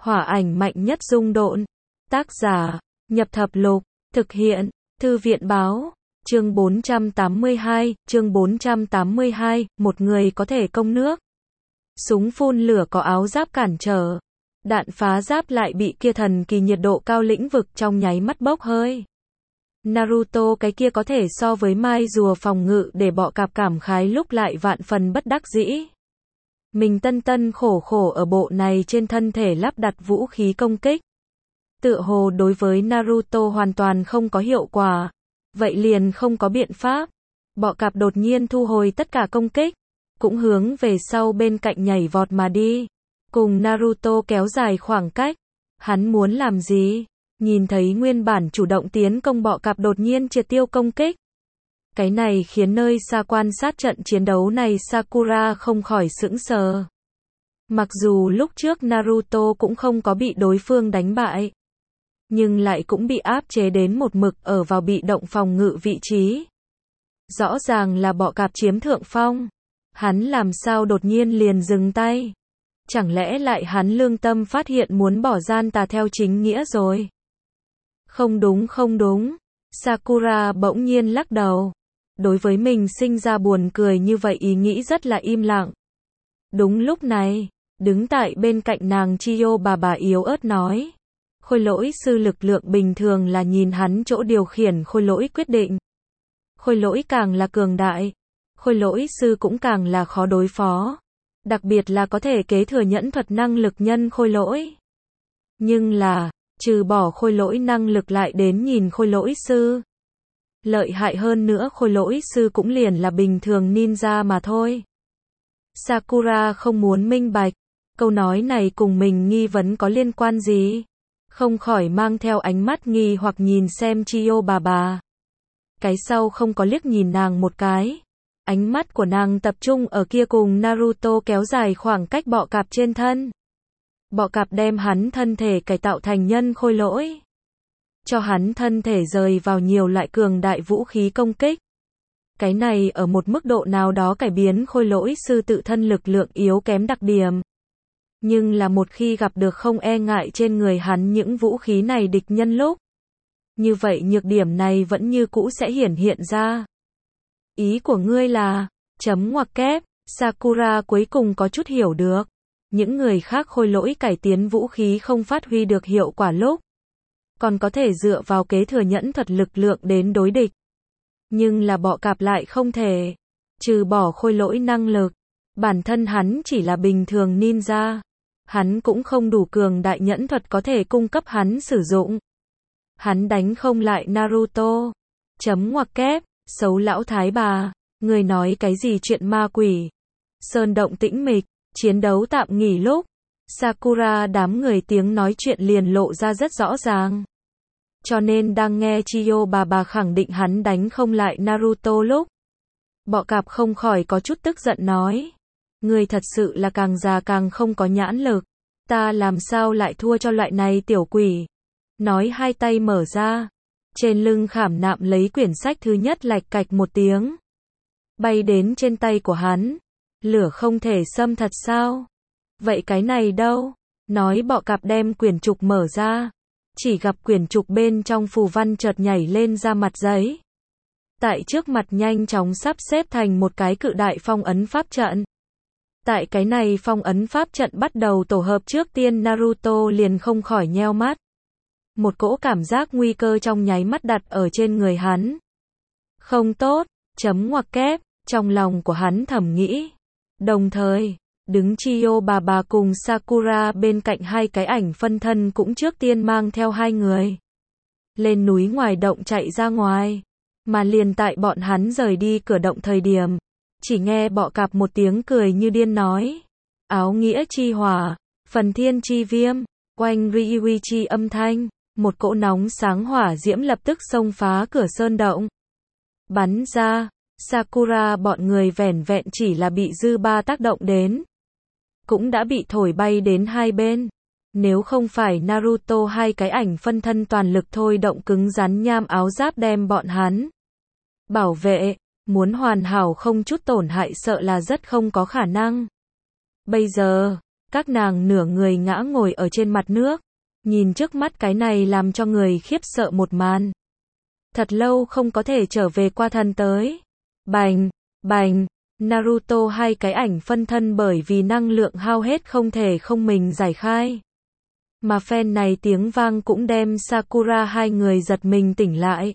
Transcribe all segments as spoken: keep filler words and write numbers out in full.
Hỏa ảnh mạnh nhất dung độn. Tác giả, Nhập Thập Lục. Thực hiện, Thư viện Báo. Chương bốn trăm tám mươi hai, chương bốn trăm tám mươi hai, một người có thể công nước. Súng phun lửa có áo giáp cản trở. Đạn phá giáp lại bị kia thần kỳ nhiệt độ cao lĩnh vực trong nháy mắt bốc hơi. Naruto cái kia có thể so với mai rùa phòng ngự để bọ cạp cảm khái lúc lại vạn phần bất đắc dĩ. Mình tân tân khổ khổ ở bộ này trên thân thể lắp đặt vũ khí công kích. Tựa hồ đối với Naruto hoàn toàn không có hiệu quả. Vậy liền không có biện pháp. Bọ cạp đột nhiên thu hồi tất cả công kích. Cũng hướng về sau bên cạnh nhảy vọt mà đi. Cùng Naruto kéo dài khoảng cách. Hắn muốn làm gì? Nhìn thấy nguyên bản chủ động tiến công bọ cạp đột nhiên triệt tiêu công kích. Cái này khiến nơi xa quan sát trận chiến đấu này Sakura không khỏi sững sờ. Mặc dù lúc trước Naruto cũng không có bị đối phương đánh bại. Nhưng lại cũng bị áp chế đến một mực ở vào bị động phòng ngự vị trí. Rõ ràng là bọ cạp chiếm thượng phong. Hắn làm sao đột nhiên liền dừng tay? Chẳng lẽ lại hắn lương tâm phát hiện muốn bỏ gian tà theo chính nghĩa rồi? Không đúng không đúng. Sakura bỗng nhiên lắc đầu. Đối với mình sinh ra buồn cười như vậy ý nghĩ rất là im lặng. Đúng lúc này, đứng tại bên cạnh nàng Chiyo bà bà yếu ớt nói. Khôi lỗi sư lực lượng bình thường là nhìn hắn chỗ điều khiển khôi lỗi quyết định. Khôi lỗi càng là cường đại, khôi lỗi sư cũng càng là khó đối phó. Đặc biệt là có thể kế thừa nhẫn thuật năng lực nhân khôi lỗi. Nhưng là, trừ bỏ khôi lỗi năng lực lại đến nhìn khôi lỗi sư. Lợi hại hơn nữa khôi lỗi sư cũng liền là bình thường ninja mà thôi. Sakura không muốn minh bạch, câu nói này cùng mình nghi vấn có liên quan gì? Không khỏi mang theo ánh mắt nghi hoặc nhìn xem Chiyo bà bà. Cái sau không có liếc nhìn nàng một cái. Ánh mắt của nàng tập trung ở kia cùng Naruto kéo dài khoảng cách bọ cạp trên thân. Bọ cạp đem hắn thân thể cải tạo thành nhân khôi lỗi. Cho hắn thân thể rời vào nhiều loại cường đại vũ khí công kích. Cái này ở một mức độ nào đó cải biến khôi lỗi sư tự thân lực lượng yếu kém đặc điểm. Nhưng là một khi gặp được không e ngại trên người hắn những vũ khí này địch nhân lúc. Như vậy nhược điểm này vẫn như cũ sẽ hiển hiện ra. Ý của ngươi là, chấm ngoặc kép, Sakura cuối cùng có chút hiểu được. Những người khác khôi lỗi cải tiến vũ khí không phát huy được hiệu quả lúc. Còn có thể dựa vào kế thừa nhẫn thuật lực lượng đến đối địch. Nhưng là bọ cạp lại không thể. Trừ bỏ khôi lỗi năng lực. Bản thân hắn chỉ là bình thường ninja. Hắn cũng không đủ cường đại nhẫn thuật có thể cung cấp hắn sử dụng. Hắn đánh không lại Naruto. Chấm ngoặc kép, xấu lão thái bà. Người nói cái gì chuyện ma quỷ. Sơn động tĩnh mịch, chiến đấu tạm nghỉ lúc. Sakura đám người tiếng nói chuyện liền lộ ra rất rõ ràng. Cho nên đang nghe Chiyo bà bà khẳng định hắn đánh không lại Naruto lúc. Bọ cạp không khỏi có chút tức giận nói. Người thật sự là càng già càng không có nhãn lực. Ta làm sao lại thua cho loại này tiểu quỷ. Nói hai tay mở ra. Trên lưng khảm nạm lấy quyển sách thứ nhất lạch cạch một tiếng. Bay đến trên tay của hắn. Lửa không thể xâm thật sao? Vậy cái này đâu? Nói bọ cạp đem quyển trục mở ra. Chỉ gặp quyển trục bên trong phù văn chợt nhảy lên ra mặt giấy. Tại trước mặt nhanh chóng sắp xếp thành một cái cự đại phong ấn pháp trận. Tại cái này phong ấn pháp trận bắt đầu tổ hợp trước tiên Naruto liền không khỏi nheo mắt. Một cỗ cảm giác nguy cơ trong nháy mắt đặt ở trên người hắn. Không tốt, chấm ngoặc kép, trong lòng của hắn thầm nghĩ. Đồng thời, đứng Chiyo bà bà cùng Sakura bên cạnh hai cái ảnh phân thân cũng trước tiên mang theo hai người. Lên núi ngoài động chạy ra ngoài. Mà liền tại bọn hắn rời đi cửa động thời điểm. Chỉ nghe bọ cạp một tiếng cười như điên nói. Áo nghĩa chi hỏa, phần thiên chi viêm, oanh Ryuichi âm thanh. Một cỗ nóng sáng hỏa diễm lập tức xông phá cửa sơn động. Bắn ra, Sakura bọn người vẻn vẹn chỉ là bị dư ba tác động đến. Cũng đã bị thổi bay đến hai bên. Nếu không phải Naruto hai cái ảnh phân thân toàn lực thôi động cứng rắn nham áo giáp đem bọn hắn bảo vệ, muốn hoàn hảo không chút tổn hại sợ là rất không có khả năng. Bây giờ, Các nàng nửa người ngã ngồi ở trên mặt nước, nhìn trước mắt cái này làm cho người khiếp sợ một màn. Thật lâu không có thể trở về qua thân tới. Bành, bành, Naruto hai cái ảnh phân thân bởi vì năng lượng hao hết không thể không mình giải khai. Mà phen này tiếng vang cũng đem Sakura hai người giật mình tỉnh lại.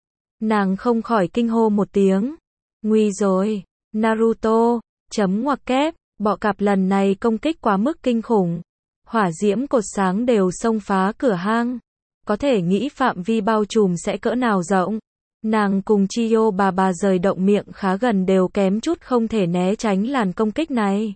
Nàng không khỏi kinh hô một tiếng. Nguy rồi, Naruto, chấm ngoặc kép, bọ cạp lần này công kích quá mức kinh khủng. Hỏa diễm cột sáng đều xông phá cửa hang. Có thể nghĩ phạm vi bao trùm sẽ cỡ nào rộng. Nàng cùng Chiyo bà bà rời động miệng khá gần đều kém chút không thể né tránh làn công kích này.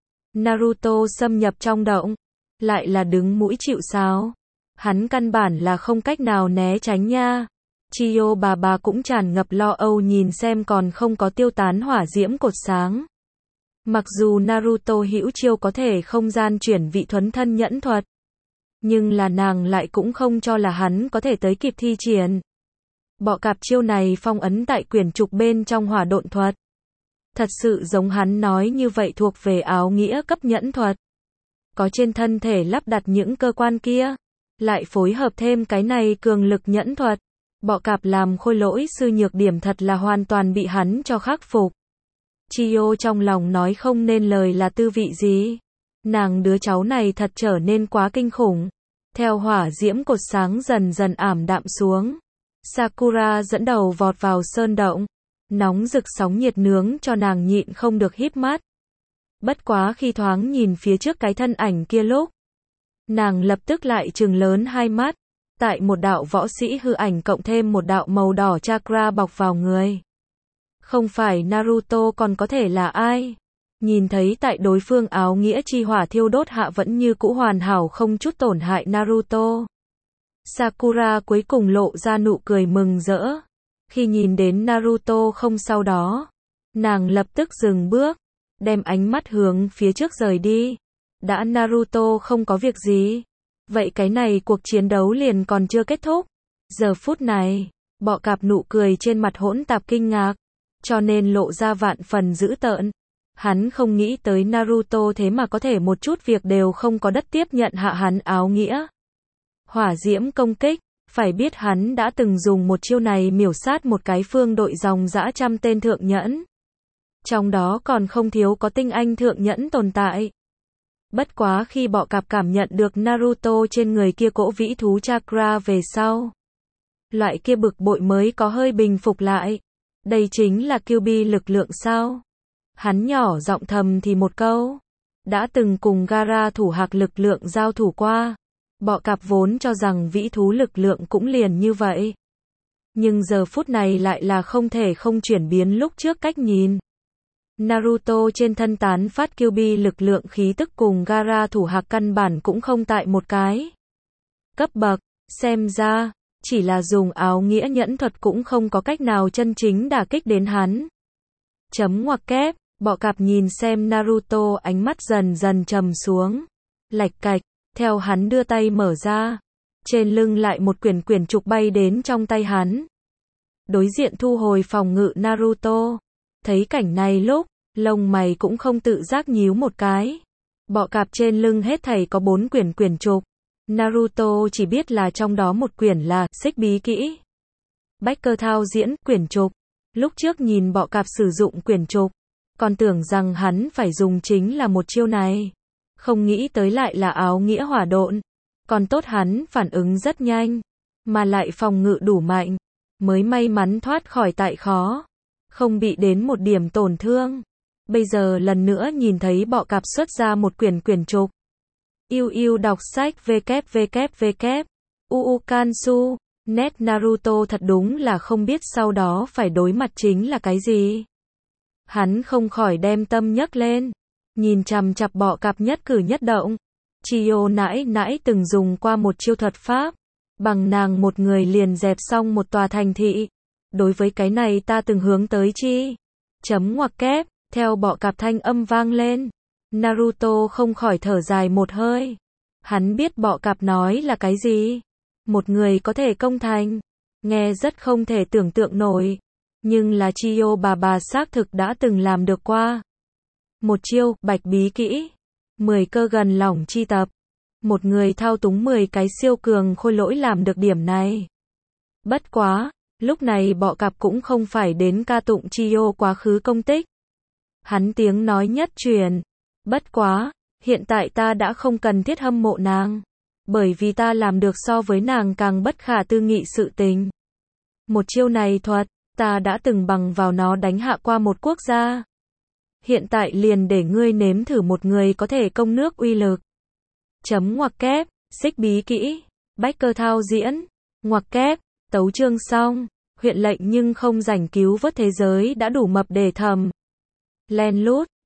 Naruto xâm nhập trong động, lại là đứng mũi chịu sào. Hắn căn bản là không cách nào né tránh nha. Chiyo bà bà cũng tràn ngập lo âu nhìn xem còn không có tiêu tán hỏa diễm cột sáng. Mặc dù Naruto hữu chiêu có thể không gian chuyển vị thuấn thân nhẫn thuật, nhưng là nàng lại cũng không cho là hắn có thể tới kịp thi triển. Bọ cạp chiêu này phong ấn tại quyển trục bên trong hỏa độn thuật. Thật sự giống hắn nói như vậy thuộc về áo nghĩa cấp nhẫn thuật. Có trên thân thể lắp đặt những cơ quan kia, lại phối hợp thêm cái này cường lực nhẫn thuật. Bọ cạp làm khôi lỗi sư nhược điểm thật là hoàn toàn bị hắn cho khắc phục. Chiyo trong lòng nói không nên lời là tư vị gì. Nàng đứa cháu này thật trở nên quá kinh khủng. Theo hỏa diễm cột sáng dần dần ảm đạm xuống, Sakura dẫn đầu vọt vào sơn động. Nóng rực sóng nhiệt nướng cho nàng nhịn không được híp mắt. Bất quá khi thoáng nhìn phía trước cái thân ảnh kia lúc, nàng lập tức lại trừng lớn hai mắt. Tại một đạo võ sĩ hư ảnh cộng thêm một đạo màu đỏ chakra bọc vào người. Không phải Naruto còn có thể là ai? Nhìn thấy tại đối phương áo nghĩa chi hỏa thiêu đốt hạ vẫn như cũ hoàn hảo không chút tổn hại Naruto. Sakura cuối cùng lộ ra nụ cười mừng rỡ. Khi nhìn đến Naruto không sau đó, nàng lập tức dừng bước, đem ánh mắt hướng phía trước rời đi. Đã Naruto không có việc gì, vậy cái này cuộc chiến đấu liền còn chưa kết thúc. Giờ phút này, bọ cạp nụ cười trên mặt hỗn tạp kinh ngạc, cho nên lộ ra vạn phần dữ tợn. Hắn không nghĩ tới Naruto thế mà có thể một chút việc đều không có đất tiếp nhận hạ hắn áo nghĩa. Hỏa diễm công kích, phải biết hắn đã từng dùng một chiêu này miểu sát một cái phương đội dòng dã trăm tên thượng nhẫn. Trong đó còn không thiếu có tinh anh thượng nhẫn tồn tại. Bất quá khi bọ cạp cảm nhận được Naruto trên người kia cỗ vĩ thú chakra về sau, loại kia bực bội mới có hơi bình phục lại. Đây chính là Kyuubi lực lượng sao? Hắn nhỏ giọng thầm thì một câu. Đã từng cùng Gaara thủ hạc lực lượng giao thủ qua. Bọ cạp vốn cho rằng vĩ thú lực lượng cũng liền như vậy. Nhưng giờ phút này lại là không thể không chuyển biến lúc trước cách nhìn. Naruto trên thân tán phát Kyuubi lực lượng khí tức cùng Gaara thủ hạc căn bản cũng không tại một cái cấp bậc, xem ra, chỉ là dùng áo nghĩa nhẫn thuật cũng không có cách nào chân chính đả kích đến hắn. Chấm ngoặc kép, bọ cạp nhìn xem Naruto ánh mắt dần dần trầm xuống. Lạch cạch, theo hắn đưa tay mở ra. Trên lưng lại một quyển quyển trục bay đến trong tay hắn. Đối diện thu hồi phòng ngự Naruto. Thấy cảnh này lúc, lông mày cũng không tự giác nhíu một cái. Bọ cạp trên lưng hết thảy có bốn quyển quyển trục. Naruto chỉ biết là trong đó một quyển là xích bí kỹ. Bách cơ thao diễn quyển trục. Lúc trước nhìn bọ cạp sử dụng quyển trục, còn tưởng rằng hắn phải dùng chính là một chiêu này. Không nghĩ tới lại là áo nghĩa hỏa độn. Còn tốt hắn phản ứng rất nhanh, mà lại phòng ngự đủ mạnh, mới may mắn thoát khỏi tại khó, không bị đến một điểm tổn thương. Bây giờ lần nữa nhìn thấy bọ cạp xuất ra một quyển quyển trục. Yêu yêu đọc sách www. Uu Kansu, net Naruto thật đúng là không biết sau đó phải đối mặt chính là cái gì. Hắn không khỏi đem tâm nhấc lên, nhìn chằm chặp bọ cạp nhất cử nhất động. Chiyo nãi nãi từng dùng qua một chiêu thuật pháp, bằng nàng một người liền dẹp xong một tòa thành thị. Đối với cái này ta từng hướng tới chi. Chấm ngoặc kép, theo bọ cạp thanh âm vang lên. Naruto không khỏi thở dài một hơi. Hắn biết bọ cạp nói là cái gì. Một người có thể công thành. Nghe rất không thể tưởng tượng nổi. Nhưng là Chiyo bà bà xác thực đã từng làm được qua. Một chiêu, bạch bí kỹ. mười cơ gần lỏng chi tập. Một người thao túng mười cái siêu cường khôi lỗi làm được điểm này. Bất quá, lúc này bọ cạp cũng không phải đến ca tụng Chiyo quá khứ công tích. Hắn tiếng nói nhất truyền. Bất quá, hiện tại ta đã không cần thiết hâm mộ nàng. Bởi vì ta làm được so với nàng càng bất khả tư nghị sự tình. Một chiêu này thuật, ta đã từng bằng vào nó đánh hạ qua một quốc gia. Hiện tại liền để ngươi nếm thử một người có thể công nước uy lực. Chấm ngoặc kép, xích bí kỹ, bách cơ thao diễn, ngoặc kép, tấu chương xong, huyện lệnh nhưng không rảnh cứu vớt thế giới đã đủ mập để thầm. Len lút.